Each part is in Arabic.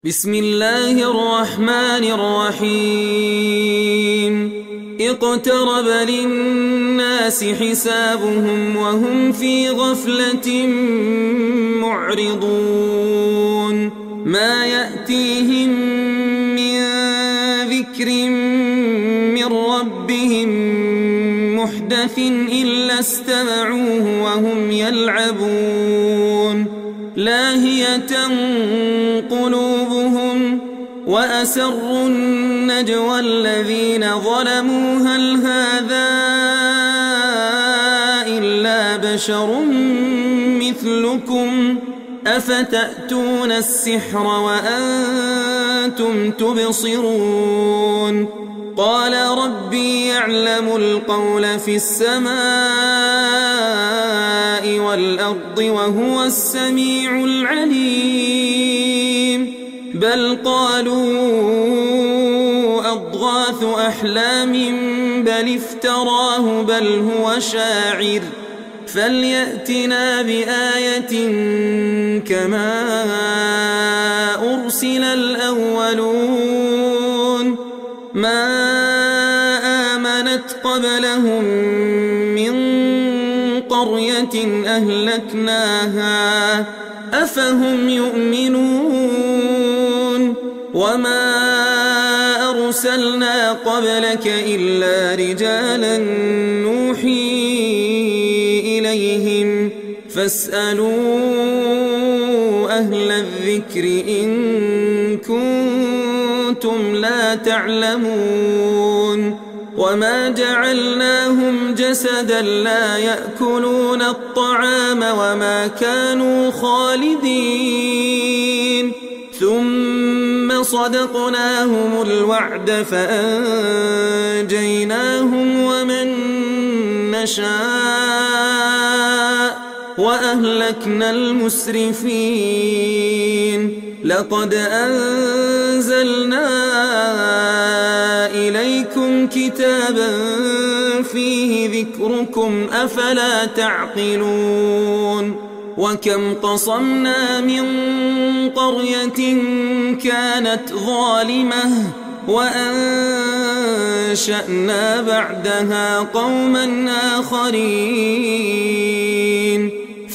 بسم الله الرحمن الرحيم اقترب للناس حسابهم وهم في غفلة معرضون ما يأتيهم من ذكر من ربهم محدث إلا استمعوه وهم يلعبون لاهية قلوبهم وأسروا النجوى الذين ظلموا هل هذا إلا بشر مثلكم أفتأتون السحر وأنتم تبصرون قال ربي يعلم القول في السماء والأرض وهو السميع العليم بل قالوا أضغاث أحلام بل افتراه بل هو شاعر فليأتنا بآية كما أرسل الأولون ما آمنت قبلهم من قرية أهلكناها أفهم يؤمنون وما أرسلنا قبلك إلا رجالا نوحي إليهم فاسألوا أهل الذكر إن كنتم لا تعلمون وما جعلناهم جسدا لا يأكلون الطعام وما كانوا خالدين ثم صدقناهم الوعد فأنجيناهم ومن نشاء وأهلكنا المسرفين لقد أنزلنا إليكم كتابا فيه ذكركم أفلا تعقلون وكم قصمنا من قرية كانت ظالمة وأنشأنا بعدها قوما آخرين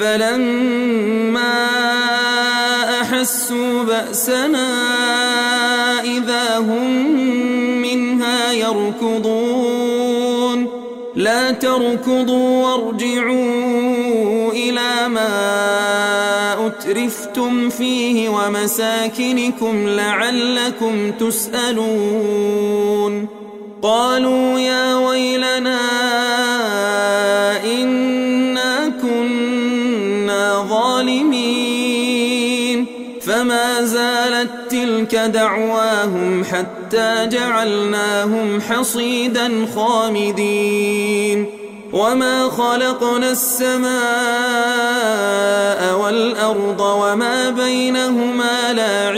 فلما أحسوا بأسنا إذا هم منها يركضون لا تركضوا وارجعوا إلى ما أترفتم فيه ومساكنكم لعلكم تسألون قالوا يا ويلنا إنا كنا ظالمين فما زالت تلك دعواهم حتى جعلناهم حصيدا خامدين وما خلقنا السماء والأرض وما بينهما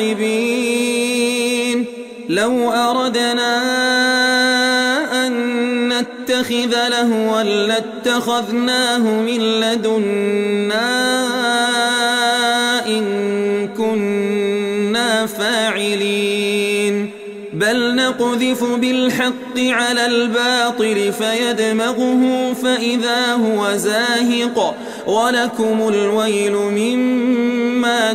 لاعبين لو أردنا أن نتخذ لهوا لاتخذناه من لدنا إن كنا فاعلين بل نقذف بالحق على الباطل فيدمغه فإذا هو زاهق ولكم الويل مما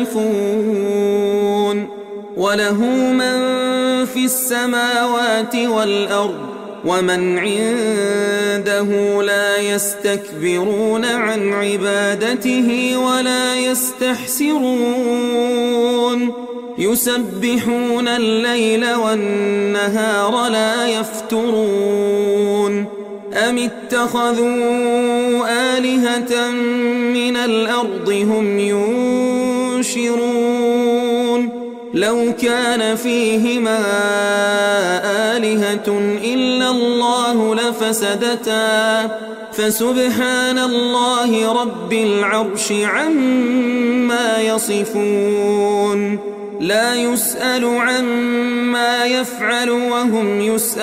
تصفون وله من في السماوات والأرض ومن عنده لا يستكبرون عن عبادته ولا يستحسرون يسبحون الليل والنهار لا يفترون أم اتخذوا آلهة من الأرض هم ينشرون لو كان فيهما آلهة إلا الله لفسدتا فسبحان الله رب العرش عما يصفون لا يسأل عما يفعل وهم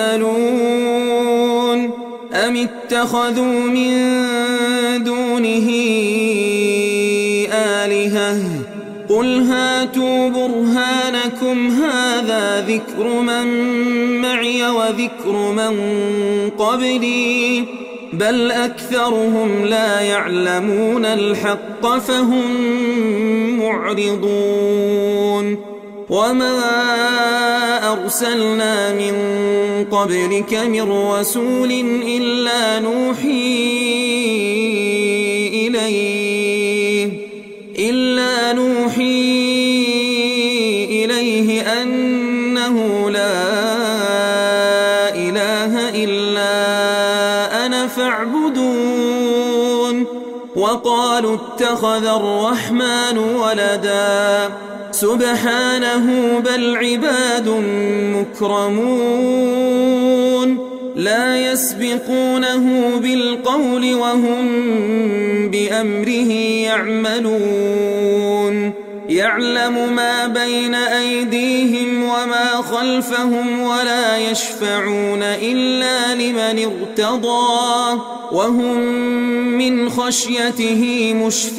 يسألون أم اتخذوا من دونه آلهة قل هاتوا برهانكم هذا ذكر من معي وذكر من قبلي بل أكثرهم لا يعلمون الحق فهم معرضون وما أرسلنا من قبلك من رسول إلا نوحي إليه أنه لا إله إلا أنا فاعبدون وقالوا اتخذ الرحمن ولدا سبحانه بل عباد مكرمون لا يسبقونه بالقول وهم بأمره يعملون يعلم ما بين أيديهم وما خلفهم ولا يشفعون إلا لمن ارتضى وهم من خشيته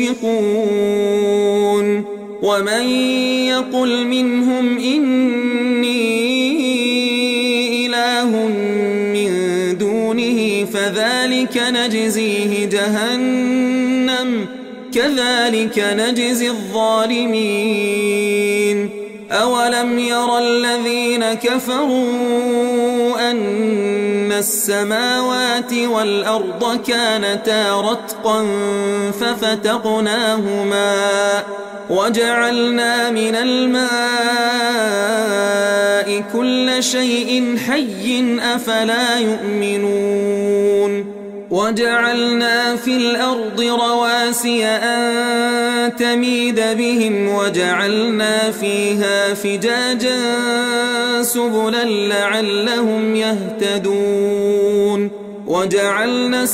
مشفقون ومن يقل منهم إني إله من دونه فذلك نجزيه جهنم كذلك نجزي الظالمين أولم ير الذين كفروا أن السماوات والأرض كانتا رتقا ففتقناهما وجعلنا من الماء كل شيء حي أفلا يؤمنون وجعلنا في الأرض رواسي أن تميد بهم وجعلنا فيها فجاجا سبلا لعلهم يهتدون وجعلنا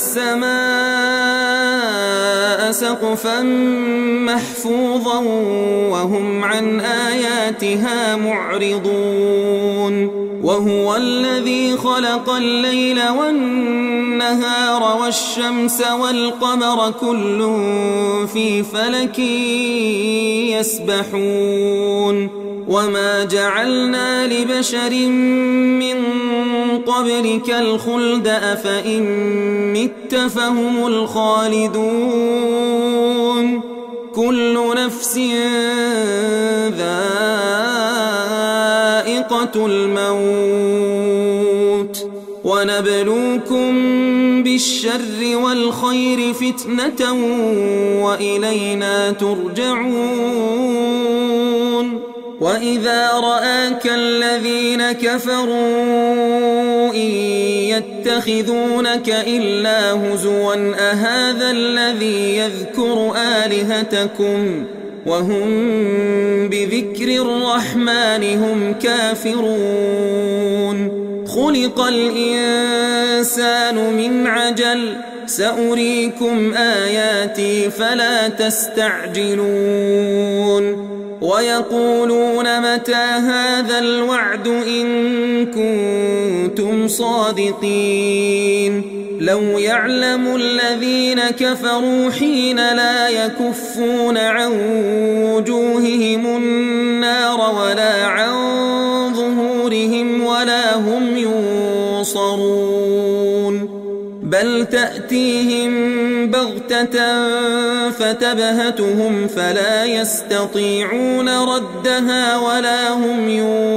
السماء سقفا محفوظا وهم عن آياتها معرضون وهو الذي خلق الليل والنهار والشمس والقمر كل في فلك يسبحون وما جعلنا لبشر من قبلك الخلد أفإن مت فهم الخالدون كل نفس ذائقة الموت ونبلوكم بالشر والخير فتنة وإلينا ترجعون وإذا رآك الذين كفروا إن يتخذونك إلا هزوا أهذا الذي يذكر آلهتكم وهم بذكر الرحمن هم كافرون خلق الإنسان من عجل سأريكم آياتي فلا تستعجلون ويقولون متى هذا الوعد إن كنتم صادقين لو يعلم الذين كفروا حين لا يكفون عن وجوههم النار ولا عن ظهورهم ولا هم ينصرون بل تأتيهم بغتة فتبهتهم فلا يستطيعون ردها ولا هم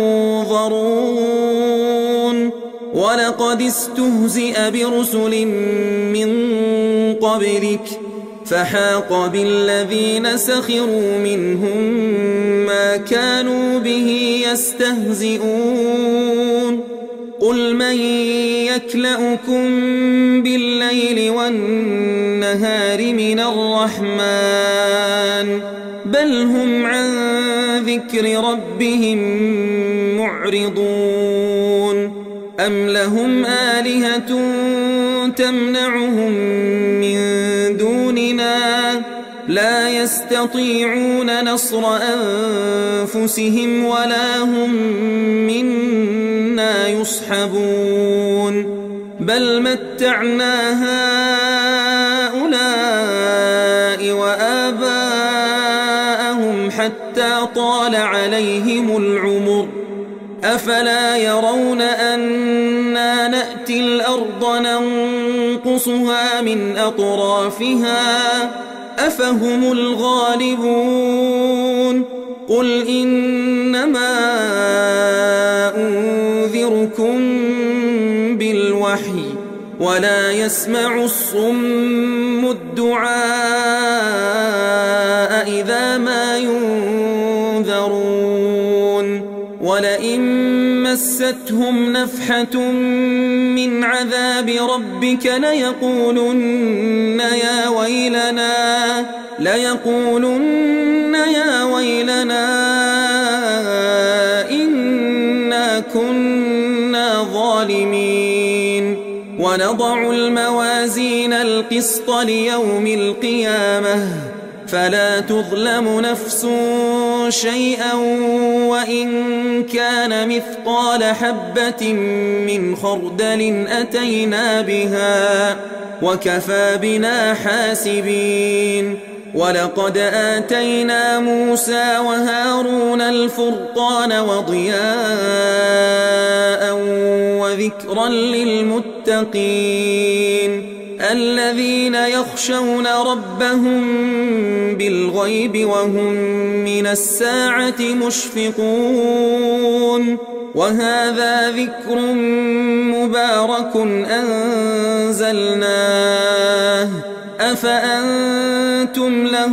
ينظرون ولقد استهزئ برسل من قبلك فحاق بالذين سخروا منهم ما كانوا به يستهزئون قل من يكلؤكم بالليل والنهار من الرحمن بل هم عن ذكر ربهم معرضون أم لهم آلهة تمنعهم من دوننا لا يستطيعون نصر أنفسهم ولا هم منا يصحبون بل متعنا هؤلاء وآباءهم حتى حتى طال عليهم العمر أفلا يرون أنا نأتي الأرض ننقصها من أطرافها أفهم الغالبون قل إنما أنذركم بالوحي ولا يسمع الصم الدعاء إذا ما ينذرون ولئن مستهم نفحة من عذاب ربك ليقولن يا ويلنا إنا كنا ظالمين ونضع الموازين القسط ليوم القيامة فلا تظلم نفس شيئا وإن كان مثقال حبة من خردل أتينا بها وكفى بنا حاسبين ولقد آتينا موسى وهارون الفرقان وضياء وذكرا للمتقين الذين يخشون ربهم بالغيب وهم من الساعة مشفقون وهذا ذكر مبارك أنزلناه أفأنتم له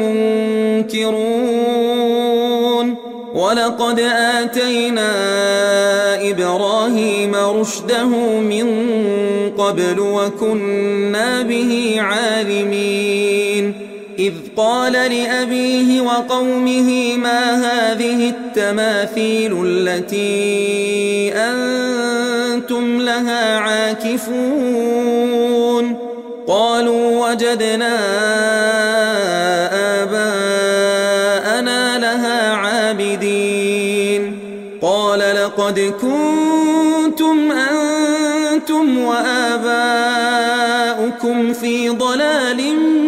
منكرون ولقد آتينا إبراهيم رشده من قبل وكنا به عالمين إذ قال لأبيه وقومه ما هذه التماثيل التي أنتم لها عاكفون قالوا وجدنا آباءنا لها عابدين قال لقد كنتم أنتم وآباؤكم في ضلال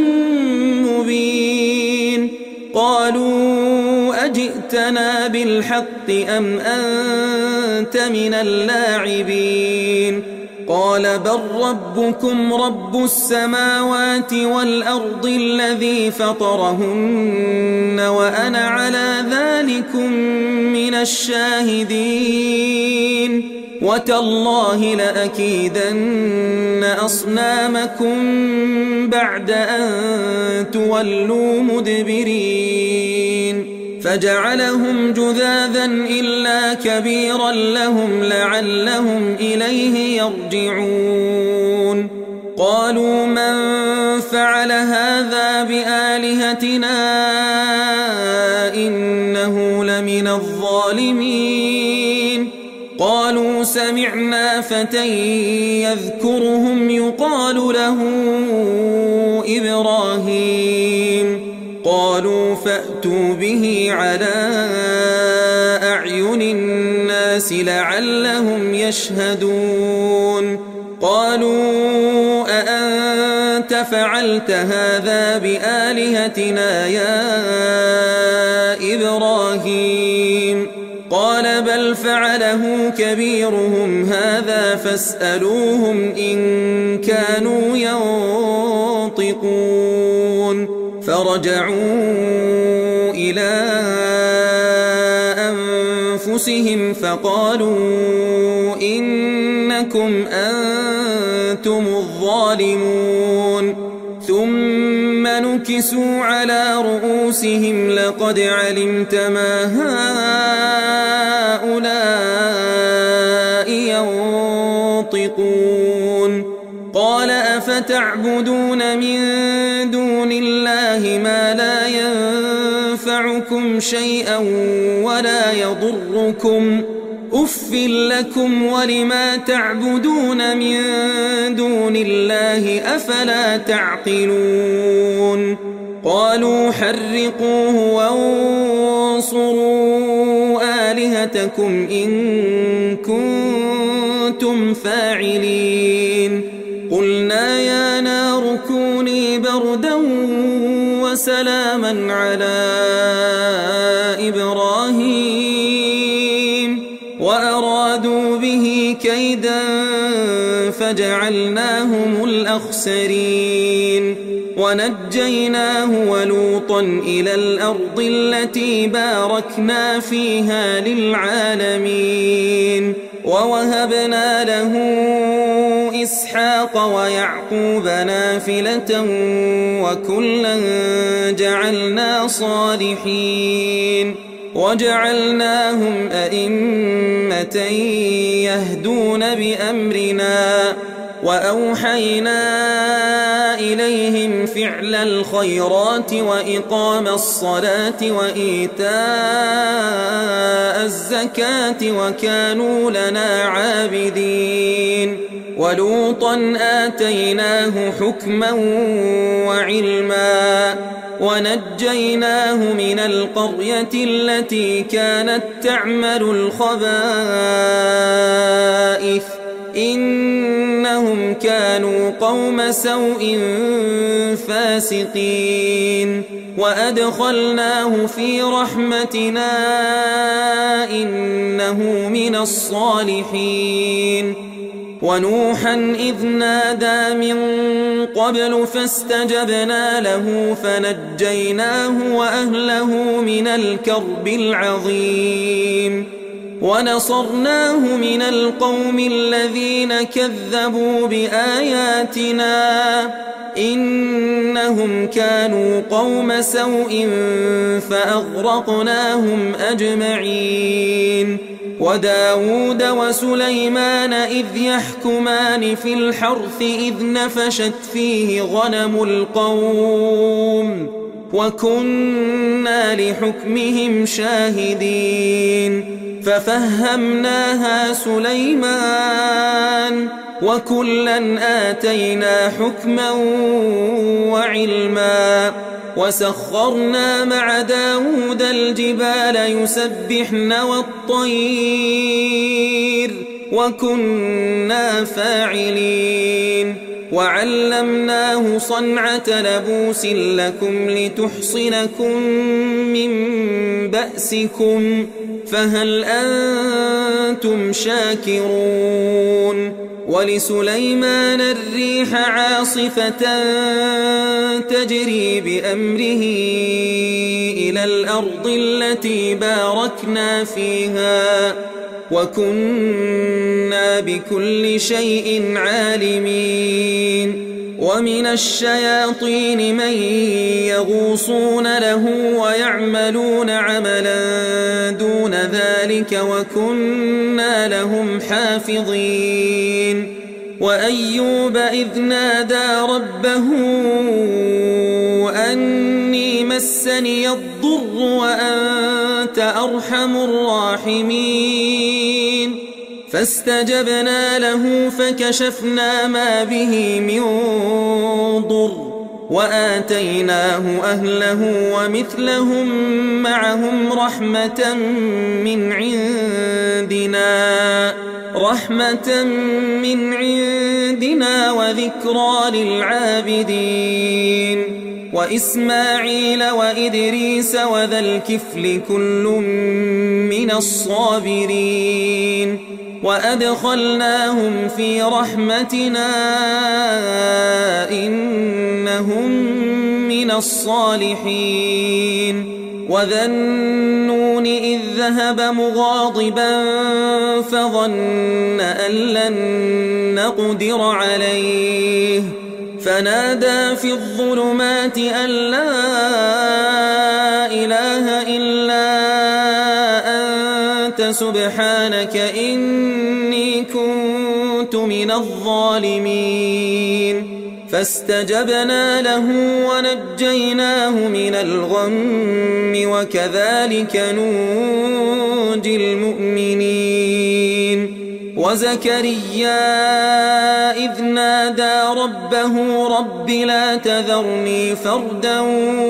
مبين قالوا أجئتنا بالحق أم أنت من اللاعبين قال بل ربكم رب السماوات والأرض الذي فطرهن وأنا على ذلكم من الشاهدين وتالله لأكيدن أصنامكم بعد أن تولوا مدبرين فجعلهم جذاذا إلا كبيرا لهم لعلهم إليه يرجعون قالوا من فعل هذا بآلهتنا إنه لمن الظالمين قالوا سمعنا فتى يذكرهم يقال له إبراهيم قالوا فأتوا به على أعين الناس لعلهم يشهدون قالوا أأنت فعلت هذا بآلهتنا يا إبراهيم قال بل فعله كبيرهم هذا فاسألوهم إن كانوا ينطقون فرجعوا إلى أنفسهم فقالوا إنكم أنتم الظالمون ثم نكسوا على رؤوسهم لقد علمت ما هؤلاء ينطقون قال أفتعبدون من دون الله ما لا ينفعكم شيئا ولا يضركم أف لكم ولما تعبدون من دون الله أفلا تعقلون قالوا حرقوه وانصروا آلهتكم إن كنتم فاعلين قلنا يا نار كوني بردا وسلاما على إبراهيم وأرادوا به كيدا فجعلناهم الأخسرين ونجيناه ولوطا إلى الأرض التي باركنا فيها للعالمين ووهبنا له إسحاق ويعقوب نافلة وكلا جعلنا صالحين وجعلناهم أئمة يهدون بأمرنا وأوحينا إليهم فعل الخيرات وإقام الصلاة وإيتاء الزكاة وكانوا لنا عابدين ولوطا آتيناه حكما وعلما ونجيناه من القرية التي كانت تعمل الخبائث إنهم كانوا قوم سوء فاسقين وأدخلناه في رحمتنا إنه من الصالحين ونوحا إذ نادى من قبل فاستجبنا له فنجيناه وأهله من الكرب العظيم ونصرناه من القوم الذين كذبوا بآياتنا إنهم كانوا قوم سوء فأغرقناهم أجمعين وداود وسليمان إذ يحكمان في الحرث إذ نفشت فيه غنم القوم وكنا لحكمهم شاهدين ففهمناها سليمان وكلا آتينا حكما وعلما وسخرنا مع داود الجبال يسبحن والطير وكنا فاعلين وعلمناه صنعة لبوس لكم لتحصنكم من بأسكم فهل أنتم شاكرون ولسليمان الريح عاصفة تجري بأمره إلى الأرض التي باركنا فيها وكنا بكل شيء عالمين ومن الشياطين من يغوصون له ويعملون عملا دون ذلك وكنا لهم حافظين وأيوب إذ نادى ربه أني مسني الضر وأنت أرحم الراحمين فاستجبنا له فكشفنا ما به من ضر وآتيناه أهله ومثلهم معهم رحمة من عندنا وذكرى للعابدين وإسماعيل وإدريس وذا الكفل كل من الصابرين وأدخلناهم في رحمتنا إنهم من الصالحين وذا النون إذ ذهب مغاضبا فظن أن لن نقدر عليه فنادى في الظلمات أن لا إله إلا أنت سبحانك إني كنت من الظالمين فاستجبنا له ونجيناه من الغم وكذلك ننجي المؤمنين وزكريا إذ نادى ربه رب لا تذرني فردا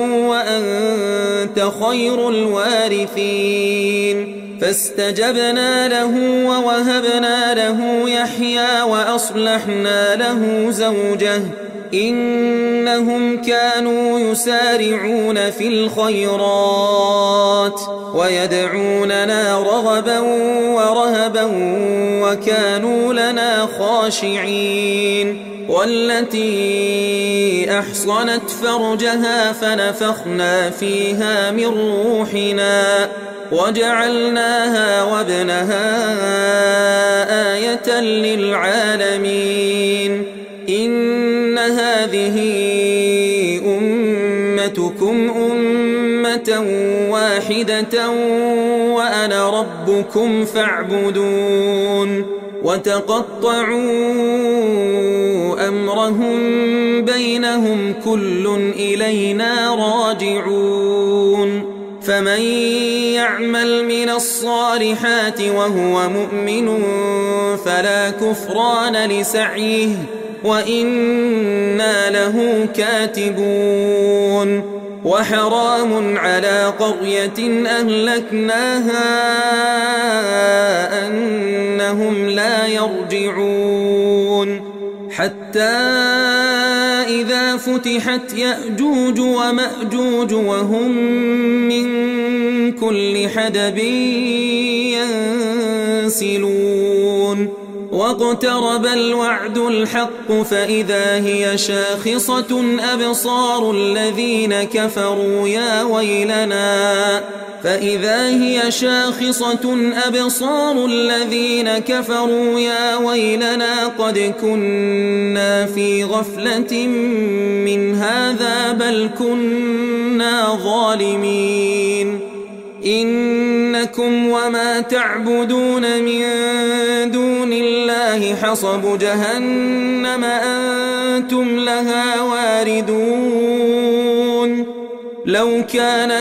وأنت خير الوارثين فاستجبنا له ووهبنا له يحيى وأصلحنا له زوجه إنهم كانوا يسارعون في الخيرات ويدعوننا رغبا ورهبا وكانوا لنا خاشعين والتي أحصنت فرجها فنفخنا فيها من روحنا وجعلناها وابنها آية للعالمين إن هذه أمتكم أمة واحدة وأنا ربكم فاعبدون وتقطعوا أمرهم بينهم كل إلينا راجعون فمن يعمل من الصالحات وهو مؤمن فلا كفران لسعيه وإنا له كاتبون وحرام على قرية أهلكناها أنهم لا يرجعون حتى إذا فتحت يأجوج ومأجوج وهم من كل حدب ينسلون واقترب الوعد الحق فإذا هي شاخصة أبصار الذين كفروا يا ويلنا فإذا هي شاخصة أبصار الذين كفروا يا ويلنا قد كنا في غفلة من هذا بل كنا ظالمين إنكم وما تعبدون من دون الله حصب جهنم أنتم لها واردون لو كان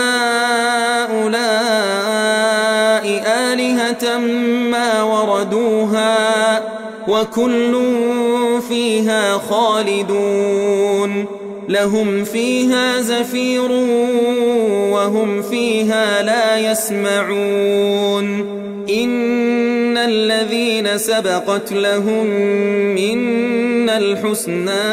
هؤلاء آلهة ما وردوها وكل فيها خالدون لهم فيها زفير وهم فيها لا يسمعون إن الذين سبقت لهم منا الحسنى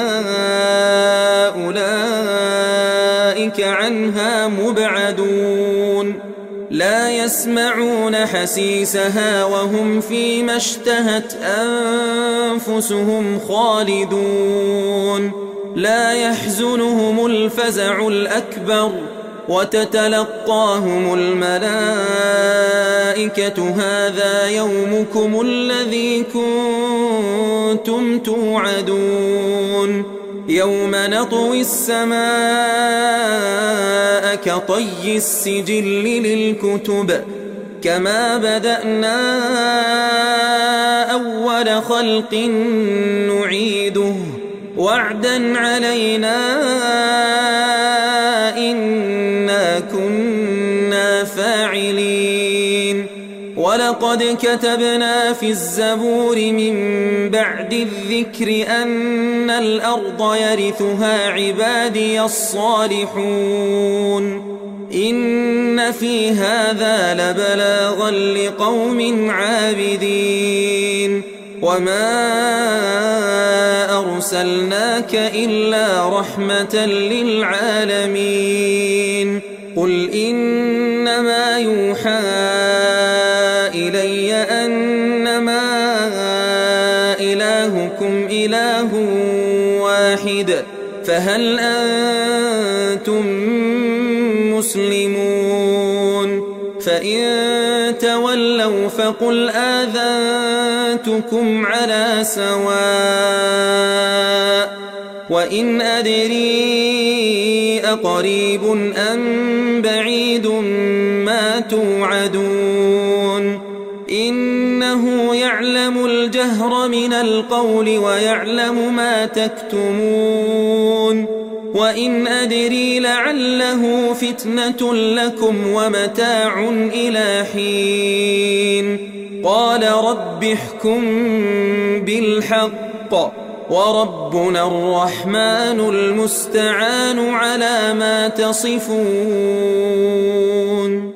أولئك عنها مبعدون لا يسمعون حسيسها وهم فيما اشتهت أنفسهم خالدون لا يحزنهم الفزع الأكبر وتتلقاهم الملائكة هذا يومكم الذي كنتم توعدون يوم نطوي السماء كطي السجل للكتب كما بدأنا أول خلق نعيده وعدا علينا إنا كنا فاعلين ولقد كتبنا في الزبور من بعد الذكر أن الأرض يرثها عبادي الصالحون إن في هذا لبلاغا لقوم عابدين وما أرسلناك إلا رحمة للعالمين قل إنما يوحى إلي أنما إلهكم إله واحد فهل أنتم مسلمون فإن تولوا فقل آذنتكم على سواء وإن أدري أقريب أم بعيد ما توعدون إنه يعلم الجهر من القول ويعلم ما تكتمون وإن أدري لعله فتنة لكم ومتاع إلى حين قال رب احكم بالحق وربنا الرحمن المستعان على ما تصفون.